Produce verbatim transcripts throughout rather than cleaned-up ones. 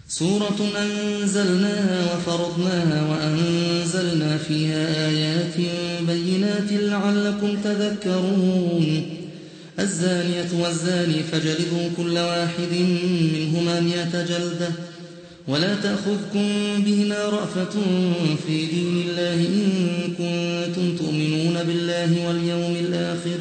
سورة أنزلناها وفرضناها وأنزلنا فيها آيات بينات لعلكم تذكرون الزانية والزاني فاجلدوا كل واحد منهما مئة جلدة ولا تأخذكم بهما رأفة في دين الله إن كنتم تؤمنون بالله واليوم الآخر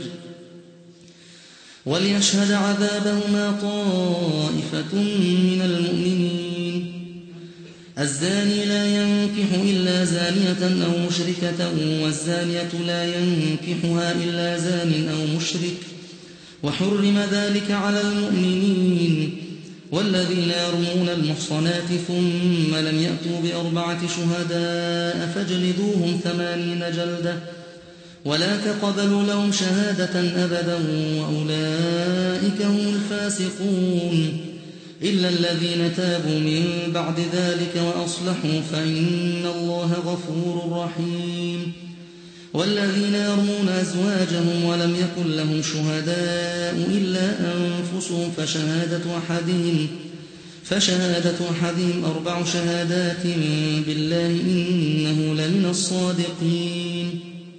وليشهد عذابهما طائفة من المؤمنين الزاني لا ينكح إلا زانية أو مشركة والزانية لا ينكحها إلا زان أو مشرك وحرم ذلك على المؤمنين والذين يرمون المحصنات ثم لم يأتوا بأربعة شهداء فاجلدوهم ثمانين جلدة ولا تقبلوا لهم شهادة أبدا وأولئك هم الفاسقون إلا الذين تابوا من بعد ذلك وأصلحوا فإن الله غفور رحيم والذين يرمون أزواجهم ولم يكن لهم شهداء إلا أنفسهم فشهادة أحدهم فشهادة أحدهم أربع شهادات بالله إنه لمن الصادقين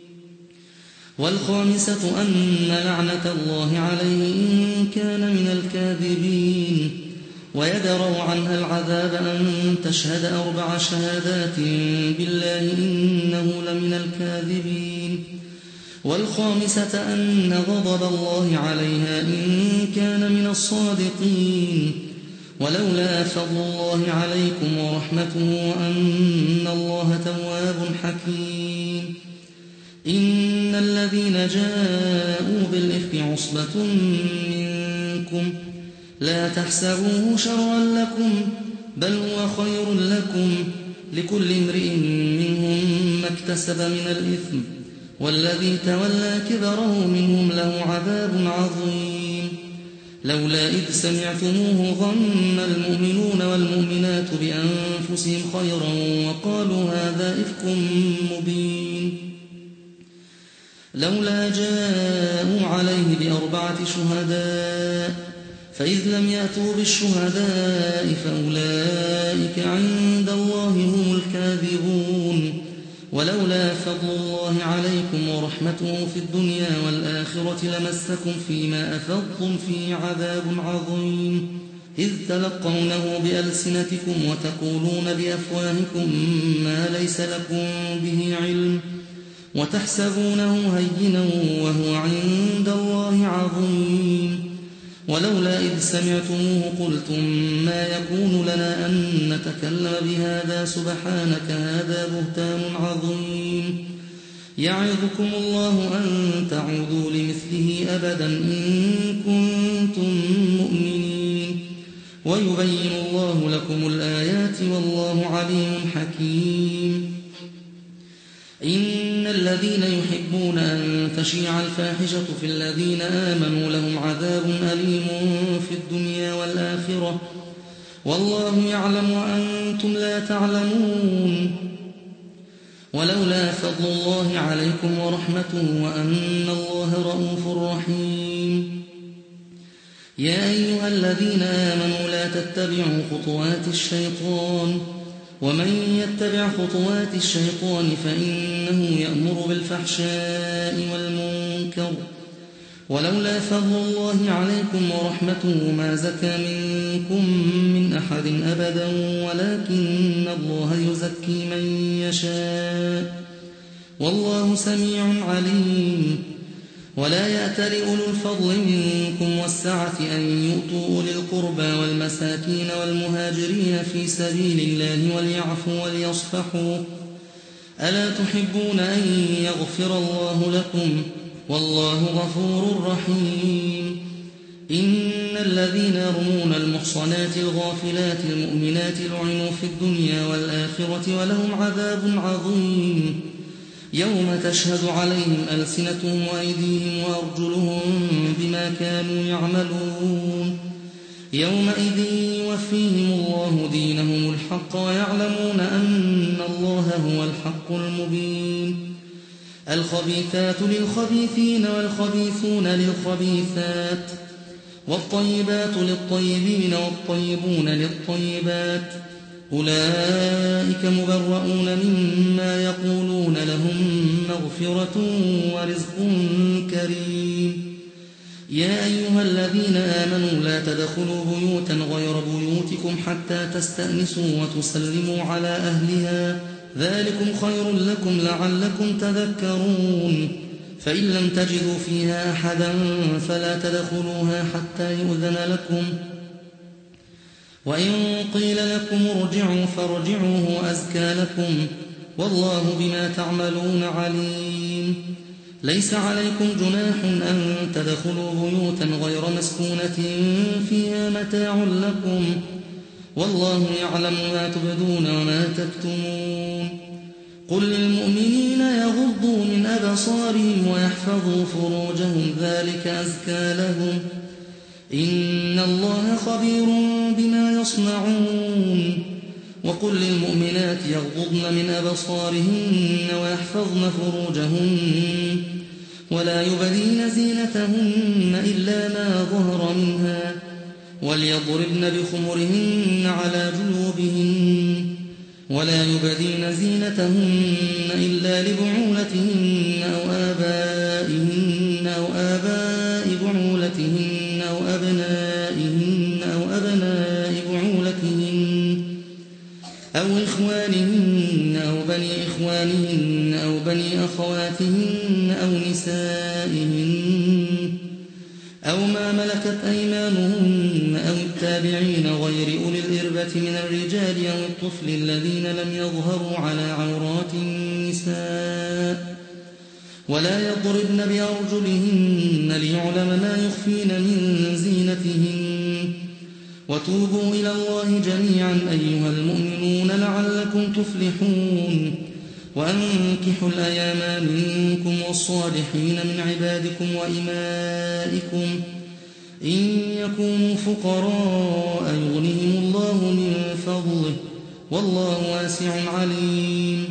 والخامسة أن لعنة الله عليه إن كان من الكاذبين ويدروا عنها العذاب أن تشهد أربع شهادات بالله إنه لمن الكاذبين والخامسة أن غضب الله عليها إن كان من الصادقين ولولا فضل الله عليكم ورحمته وأن الله تواب حكيم إن الذين جاءوا بالإفك عصبة منكم لا تحسبوه شرا لكم بل هو خير لكم لكل امرئ منهم ما اكتسب من الإثم والذي تولى كبره منهم له عذاب عظيم لولا إذ سمعتموه ظن المؤمنون والمؤمنات بأنفسهم خيرا وقالوا هذا إفك مبين لولا جاءوا عليه بأربعة شهداء فإذ لم يأتوا بالشهداء فأولئك عند الله هم الكاذبون ولولا فضل الله عليكم ورحمته في الدنيا والآخرة لمسكم فيما أفضتم فيه عذاب عظيم إذ تلقونه بألسنتكم وتقولون بأفواهكم ما ليس لكم به علم وتحسبونه هينا وهو عند الله عظيم ولولا إذ سمعتموه قلتم ما يكون لنا أن نتكلم بهذا سبحانك هذا بهتان عظيم يعظكم الله أن تعودوا لمثله أبدا إن كنتم مؤمنين ويبين الله لكم الآيات والله عليم حكيم إن الذين يحبون أن تشيع الفاحشة في الذين آمنوا لهم عذاب أليم في الدنيا والآخرة والله يعلم وأنتم لا تعلمون ولولا فضل الله عليكم ورحمته وأن الله رؤوف رحيم يا أيها الذين آمنوا لا تتبعوا خطوات الشيطان ومن يتبع خطوات الشيطان فإنه يأمر بالفحشاء والمنكر ولولا فضل الله عليكم ورحمته ما زكى منكم من أحد أبدا ولكن الله يزكي من يشاء والله سميع عليم ولا يأتل أولو الفضل منكم والسعة أن يؤتوا أولي القربى والمساكين والمهاجرين في سبيل الله وليعفوا وليصفحوا ألا تحبون أن يغفر الله لكم والله غفور رحيم إن الذين يرمون المحصنات الغافلات المؤمنات لعنوا في الدنيا والآخرة ولهم عذاب عظيم يوم تشهد عليهم ألسنتهم وأيديهم وأرجلهم بما كانوا يعملون يومئذ يوفيهم الله دينهم الحق ويعلمون أن الله هو الحق المبين الخبيثات للخبيثين والخبيثون للخبيثات والطيبات للطيبين والطيبون للطيبات أولئك مبرؤون مما يقولون لهم مغفرة ورزق كريم. يا أيها الذين آمنوا لا تدخلوا بيوتا غير بيوتكم حتى تستأنسوا وتسلموا على أهلها ذلكم خير لكم لعلكم تذكرون. فإن لم تجدوا فيها أحدا فلا تدخلوها حتى يؤذن لكم، وإن قيل لكم ارجعوا فارجعوا هو أزكى لكم والله بما تعملون عليم. ليس عليكم جناح أن تدخلوا بيوتا غير مسكونة فيها متاع لكم والله يعلم ما تبدون وما تكتمون. قل للمؤمنين يغضوا من أبصارهم ويحفظوا فروجهم ذلك أزكى لهم إن الله خبير بما يصنعون. وقل للمؤمنات يغضضن من أبصارهن ويحفظن فروجهن ولا يبدين زينتهن إلا ما ظهر منها وليضربن بخمرهن على جيوبهن ولا يبدين زينتهن إلا لبعولتهن أو آبائهن أو آباء بعولتهن أو أبنائهن أو أبناء بعولتهن أو إخوانهن أو بني إخوانهن أو بني أخواتهن أو نسائهن أو ما ملكت أيمانهن أو التابعين غير أولي الإربة من الرجال أو الطفل الذين لم يظهروا على عورات النساء ولا يضربن بأرجلهن ليعلم ما يخفين من زينتهن. وتوبوا إلى الله جميعا أيها المؤمنون لعلكم تفلحون. وأنكحوا الأيام منكم والصالحين من عبادكم وإمائكم إن يكونوا فقراء يغنهم الله من فضله والله واسع عليم.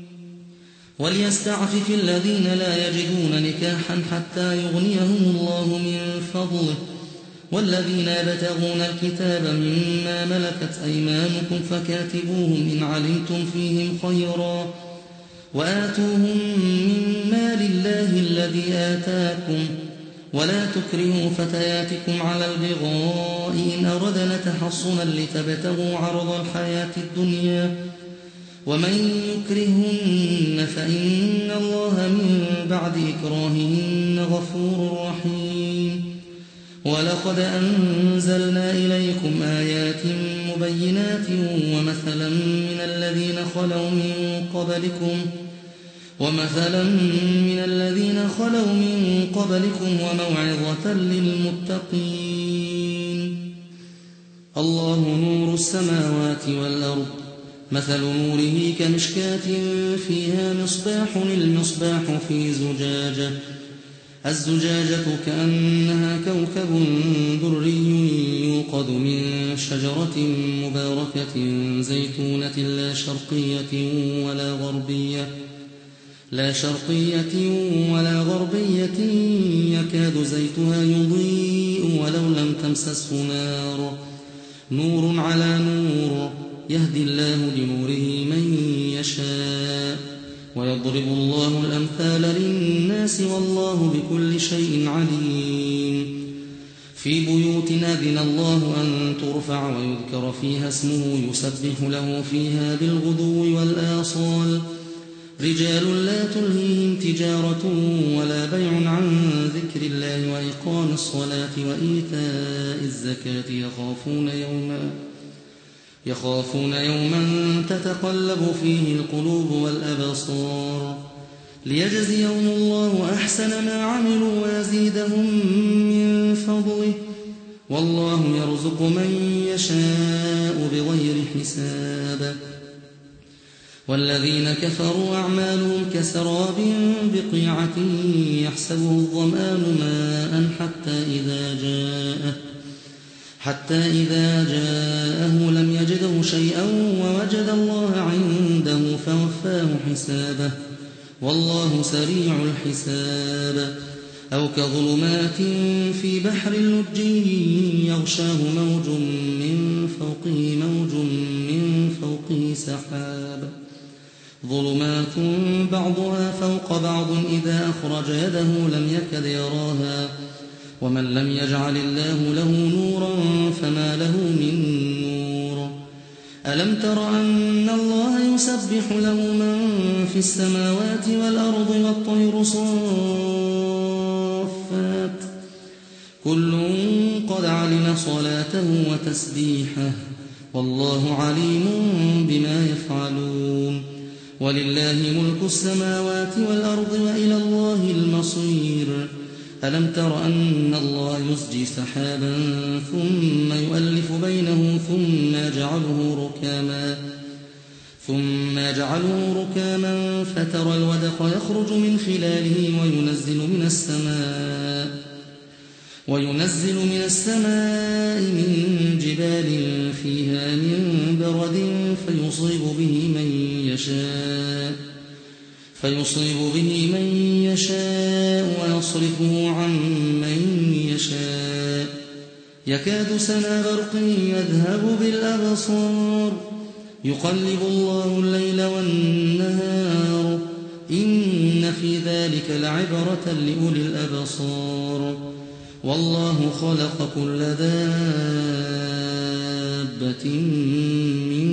وليستعفف الذين لا يجدون نكاحا حتى يغنيهم الله من فضله والذين يبتغون الكتاب مما ملكت أيمانكم فكاتبوهم إن علمتم فيهم خيرا وآتوهم من مال الله الذي آتاكم ولا تكرهوا فتياتكم على البغاء إن أردنا تحصنا لتبتغوا عرض الحياة الدنيا ومن يكرهن فإن الله من بعد إكراههن غفور رحيم. ولقد أنزلنا إليكم آيات مبينات ومثلا من الذين خلوا من قبلكم ومثلا من الذين خلوا من قبلكم وموعظة للمتقين. الله نور السماوات والأرض مثل نوره كمشكاة فيها مصباح المصباح في زجاجة الزجاجة كأنها كوكب دري يوقد من شجرة مباركة زيتونة لا شرقية ولا غربية لا شرقية ولا غربية يكاد زيتها يضيء ولو لم تمسسه نار نور على نور يهدي الله لنوره من يشاء ويضرب الله الأمثال للناس والله بكل شيء عليم. في بيوت أذن الله أن ترفع ويذكر فيها اسمه يسبح له فيها بالغدو والآصال رجال لا تلهيهم تجارة ولا بيع عن ذكر الله وإقام الصلاة وإيتاء الزكاة يخافون يوما يخافون يوما تتقلب فيه القلوب والأبصار ليجزيهم الله أحسن ما عملوا ويزيدهم من فضله والله يرزق من يشاء بغير حساب. والذين كفروا أعمالهم كسراب بقيعة يحسبه الظمآن ماء حتى إذا جاءه حتى إذا جاءه لم يجده شيئا ووجد الله عنده فوفاه حسابه والله سريع الحساب. أو كظلمات في بحر لجي يغشاه موج من فوقه موج من فوقه سحاب ظلمات بعضها فوق بعض إذا أخرج يده لم يكد يراها ومن لم يجعل الله له نورا فما له من نور ألم تر أن الله يسبح له من في السماوات والأرض والطير صافات كل قد علم صلاته وتسبيحه والله عليم بما يفعلون ولله ملك السماوات والأرض وإلى الله المصير ألم تر أن الله يسجي سحابا ثم يؤلف بينه ثم يجعله ركاما ثم يجعله ركاما فترى الودق يخرج من خلاله وينزل من السماء وينزل من السماء من جبال فيها من برد فيصيب به من يشاء فيصيب به من يشاء ويصرفه عن من يشاء يكاد سنا برقه يذهب بالأبصار يقلب الله الليل والنهار إن في ذلك لعبرة لأولي الأبصار والله خلق كل دابة من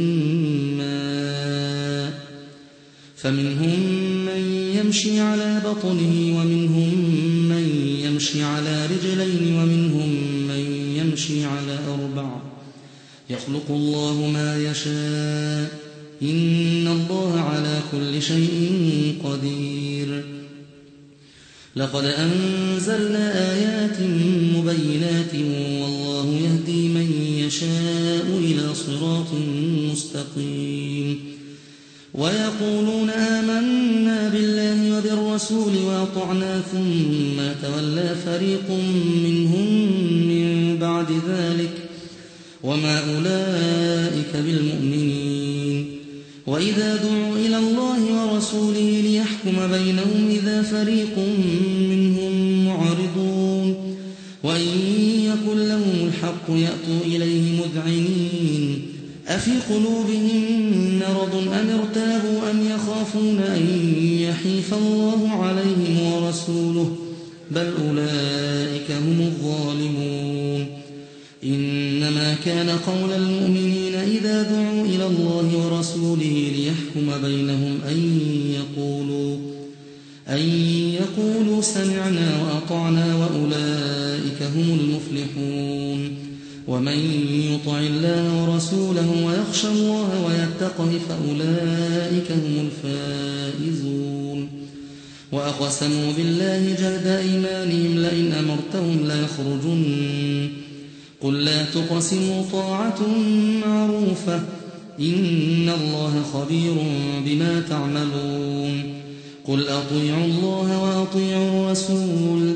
ماء فمنهم من يمشي على بطنه ومنهم من يمشي على رجلين ومنهم من يمشي على أربع يخلق الله ما يشاء إن الله على كل شيء قدير لقد أنزلنا آيات مبينات والله يهدي من يشاء إلى صراط مستقيم ويقولون آمنا بالله وبالرسول وأطعنا ثم تولى فريق منهم من بعد ذلك وما أولئك بالمؤمنين وإذا دعوا إلى الله ورسوله ليحكم بينهم إذا فريق منهم معرضون وإن يكن لهم الحق يأتوا إليه مذعنين أفي قلوبهم مرض أم ارتابوا أم يخافون أن يحيف الله عليهم ورسوله بل أولئك هم الظالمون إنما كان قول المؤمنين إذا دعوا إلى الله ورسوله ليحكم بينهم أن يقولوا أن يقولوا سمعنا وأطعنا وأولئك هم المفلحون ومن يطع الله ورسوله ويخشى الله ويتقه فأولئك هم الفائزون وأقسموا بالله جهد أيمانهم لئن أمرتهم ليخرجن قل لا تقسموا طاعة معروفة إن الله خبير بما تعملون قل أطيعوا الله وأطيعوا الرسول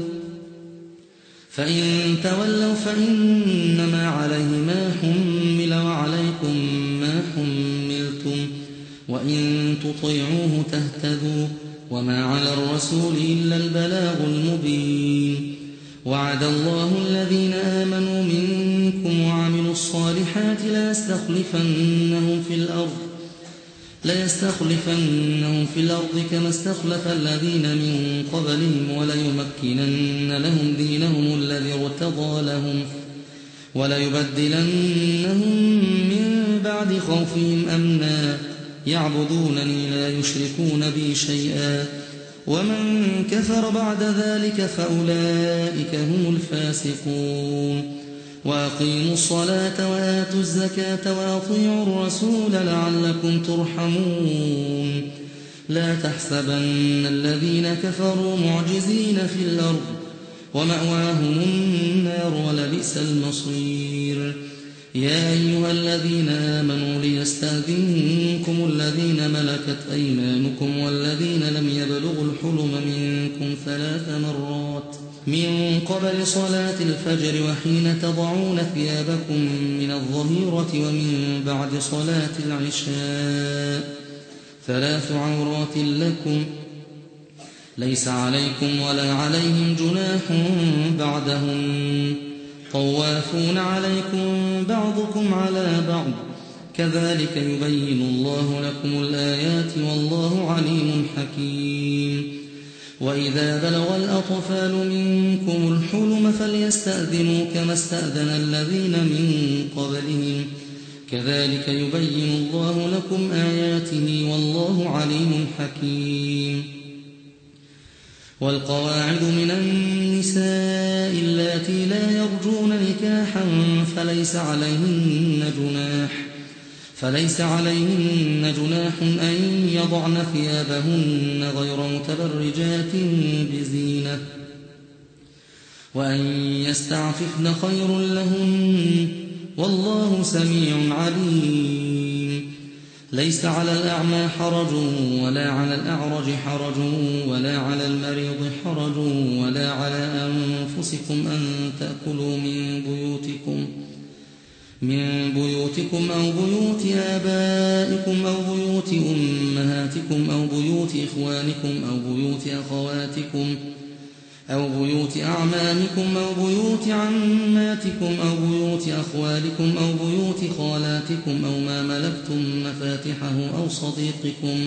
فإن تولوا فإنما عليه ما حمل وعليكم ما حملتم وإن تطيعوه تهتدوا وما على الرسول إلا البلاغ المبين وعد الله الذين آمنوا منكم وعملوا الصالحات ليستخلفنهم في الأرض ليستخلفنهم في الأرض كما استخلف الذين من قبلهم وليمكنن لهم دينهم الذي ارتضى لهم وليبدلنهم من بعد خوفهم أمنا يعبدونني لا يشركون بي شيئا ومن كفر بعد ذلك فأولئك هم الفاسقون وأقيموا الصلاة وآتوا الزكاة وأطيعوا الرسول لعلكم ترحمون لا تحسبن الذين كفروا معجزين في الأرض ومأواهم النار ولبئس المصير يا أيها الذين آمنوا ليستأذنكم الذين ملكت أيمانكم والذين لم يبلغوا الحلم منكم ثلاث مرات من قبل صلاة الفجر وحين تضعون ثيابكم من الظهيرة ومن بعد صلاة العشاء ثلاث عورات لكم ليس عليكم ولا عليهم جناح بعدهم طوافون عليكم بعضكم على بعض كذلك يبين الله لكم الآيات والله عليم حكيم وإذا بلغ الأطفال منكم الحلم فليستأذنوا كما استأذن الذين من قبلهم كذلك يبين الله لكم آياته والله عليم حكيم والقواعد من النساء اللاتي لا يرجون نكاحا فليس عليهن جناح فليس عليهن جناح أن يضعن ثيابهن غير متبرجات بزينة وأن يستعففن خير لهن والله سميع عليم ليس على الأعمى حرج ولا على الأعرج حرج ولا على المريض حرج ولا على أنفسكم أن تأكلوا من بيوتكم من بيوتكم أو بيوت آبائكم أو بيوت أمهاتكم أو بيوت إخوانكم أو بيوت أخواتكم أو بيوت أعمامكم أو بيوت عماتكم أو بيوت أخوالكم أو بيوت خالاتكم أو ما ملكتم مفاتحه أو صديقكم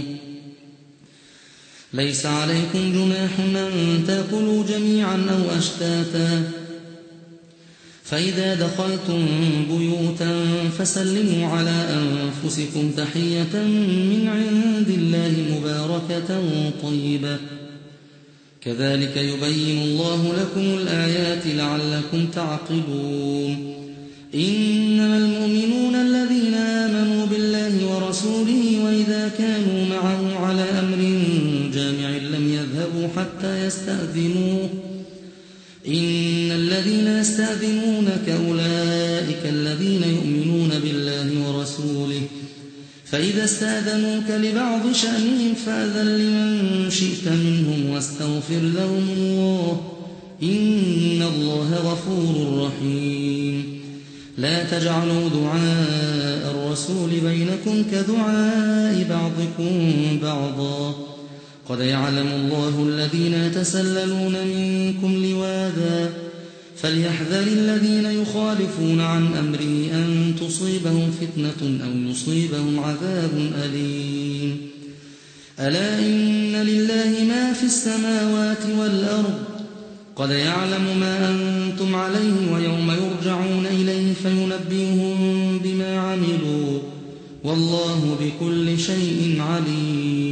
ليس عليكم جناح أن تأكلوا جميعا أو أشتاتا فإذا دخلتم بيوتا فسلموا على أنفسكم تحية من عند الله مباركة طيبة كذلك يبين الله لكم الآيات لعلكم تعقلون إنما المؤمنون الذين آمنوا بالله ورسوله وإذا كانوا معه على أمر جامع لم يذهبوا حتى يستأذنوه إن الذين يستأذنونك أولئك الذين يؤمنون بالله ورسوله فإذا استأذنوك لبعض شأنهم فأذن لمن شئت منهم واستغفر لهم الله إن الله غفور رحيم لا تجعلوا دعاء الرسول بينكم كدعاء بعضكم بعضا قد يعلم الله الذين يتسللون منكم لواذا فليحذر الذين يخالفون عن أمره أن تصيبهم فتنة أو يصيبهم عذاب أليم ألا إن لله ما في السماوات والأرض قد يعلم ما أنتم عليه ويوم يرجعون إليه فينبئهم بما عملوا والله بكل شيء عليم